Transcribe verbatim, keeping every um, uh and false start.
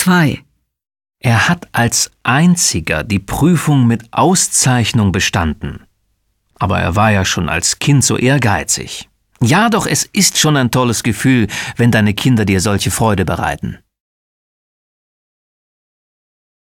zwei. Er hat als einziger die Prüfung mit Auszeichnung bestanden. Aber er war ja schon als Kind so ehrgeizig. Ja, doch es ist schon ein tolles Gefühl, wenn deine Kinder dir solche Freude bereiten.